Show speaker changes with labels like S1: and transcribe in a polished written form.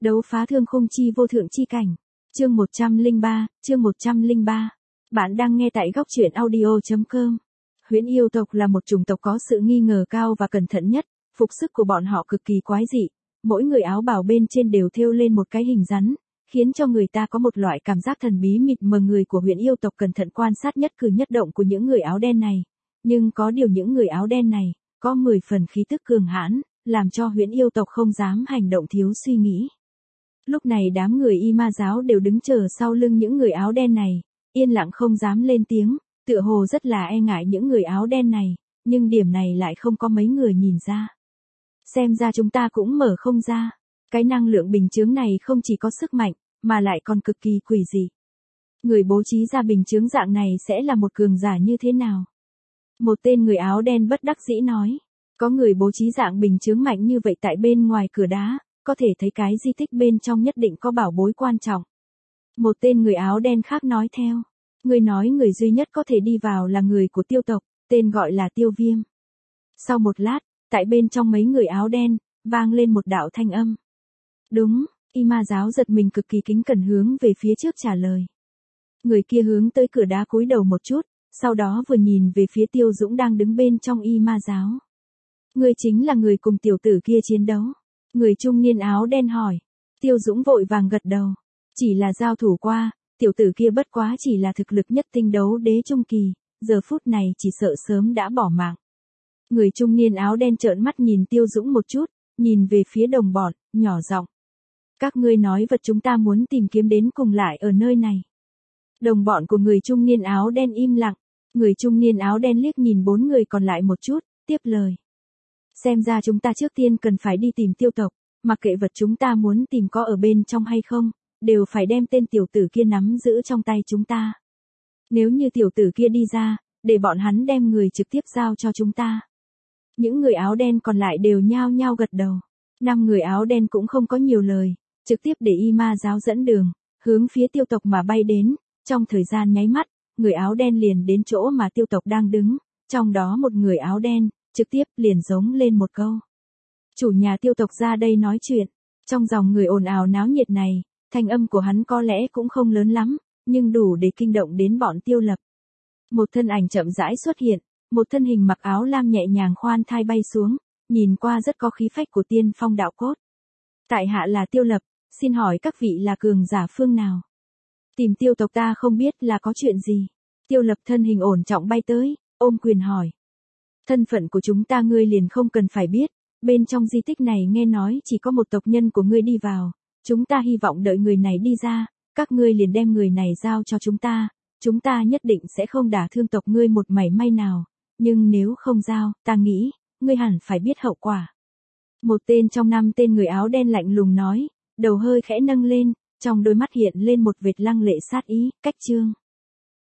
S1: Đấu phá thương khung chi vô thượng chi cảnh. Chương 103. Bạn đang nghe tại góc truyện audio.com. Huyễn yêu tộc là một chủng tộc có sự nghi ngờ cao và cẩn thận nhất, phục sức của bọn họ cực kỳ quái dị, mỗi người áo bào bên trên đều thêu lên một cái hình rắn, khiến cho người ta có một loại cảm giác thần bí mịt mờ. Người của huyễn yêu tộc cẩn thận quan sát nhất cử nhất động của những người áo đen này, nhưng có điều những người áo đen này có 10 phần khí tức cường hãn, làm cho huyễn yêu tộc không dám hành động thiếu suy nghĩ. Lúc này đám người y ma giáo đều đứng chờ sau lưng những người áo đen này, yên lặng không dám lên tiếng, tựa hồ rất là e ngại những người áo đen này, nhưng điểm này lại không có mấy người nhìn ra. Xem ra chúng ta cũng mở không ra, cái năng lượng bình chướng này không chỉ có sức mạnh, mà lại còn cực kỳ quỷ dị. Người bố trí ra bình chướng dạng này sẽ là một cường giả như thế nào? Một tên người áo đen bất đắc dĩ nói, có người bố trí dạng bình chướng mạnh như vậy tại bên ngoài cửa đá, có thể thấy cái di tích bên trong nhất định có bảo bối quan trọng. Một tên người áo đen khác nói theo, người nói người duy nhất có thể đi vào là người của tiêu tộc, tên gọi là Tiêu Viêm. Sau một lát, tại bên trong mấy người áo đen, vang lên một đạo thanh âm. Đúng, y ma giáo giật mình cực kỳ kính cẩn hướng về phía trước trả lời. Người kia hướng tới cửa đá cúi đầu một chút, sau đó vừa nhìn về phía Tiêu Dũng đang đứng bên trong y ma giáo. Người chính là người cùng tiểu tử kia chiến đấu. Người trung niên áo đen hỏi. Tiêu Dũng vội vàng gật đầu. Chỉ là giao thủ qua, tiểu tử kia bất quá chỉ là thực lực nhất tinh đấu đế trung kỳ, giờ phút này chỉ sợ sớm đã bỏ mạng. Người trung niên áo đen trợn mắt nhìn Tiêu Dũng một chút, nhìn về phía đồng bọn, nhỏ giọng. Các ngươi nói vật chúng ta muốn tìm kiếm đến cùng lại ở nơi này. Đồng bọn của người trung niên áo đen im lặng, người trung niên áo đen liếc nhìn 4 người còn lại một chút, tiếp lời. Xem ra chúng ta trước tiên cần phải đi tìm tiêu tộc, mặc kệ vật chúng ta muốn tìm có ở bên trong hay không, đều phải đem tên tiểu tử kia nắm giữ trong tay chúng ta. Nếu như tiểu tử kia đi ra, để bọn hắn đem người trực tiếp giao cho chúng ta. Những người áo đen còn lại đều nhao nhao gật đầu. 5 người áo đen cũng không có nhiều lời, trực tiếp để y ma giáo dẫn đường, hướng phía tiêu tộc mà bay đến. Trong thời gian nháy mắt, người áo đen liền đến chỗ mà tiêu tộc đang đứng, trong đó một người áo đen trực tiếp liền giống lên một câu. Chủ nhà tiêu tộc ra đây nói chuyện. Trong dòng người ồn ào náo nhiệt này, thanh âm của hắn có lẽ cũng không lớn lắm, nhưng đủ để kinh động đến bọn Tiêu Lập. Một thân ảnh chậm rãi xuất hiện, một thân hình mặc áo lam nhẹ nhàng khoan thai bay xuống, nhìn qua rất có khí phách của tiên phong đạo cốt. Tại hạ là Tiêu Lập, xin hỏi các vị là cường giả phương nào? Tìm tiêu tộc ta không biết là có chuyện gì. Tiêu Lập thân hình ổn trọng bay tới, ôm quyền hỏi. Thân phận của chúng ta ngươi liền không cần phải biết, bên trong di tích này nghe nói chỉ có một tộc nhân của ngươi đi vào, chúng ta hy vọng đợi người này đi ra, các ngươi liền đem người này giao cho chúng ta nhất định sẽ không đả thương tộc ngươi một mảy may nào, nhưng nếu không giao, ta nghĩ, ngươi hẳn phải biết hậu quả. Một tên trong 5 tên người áo đen lạnh lùng nói, đầu hơi khẽ nâng lên, trong đôi mắt hiện lên một vệt lăng lệ sát ý, cách chương.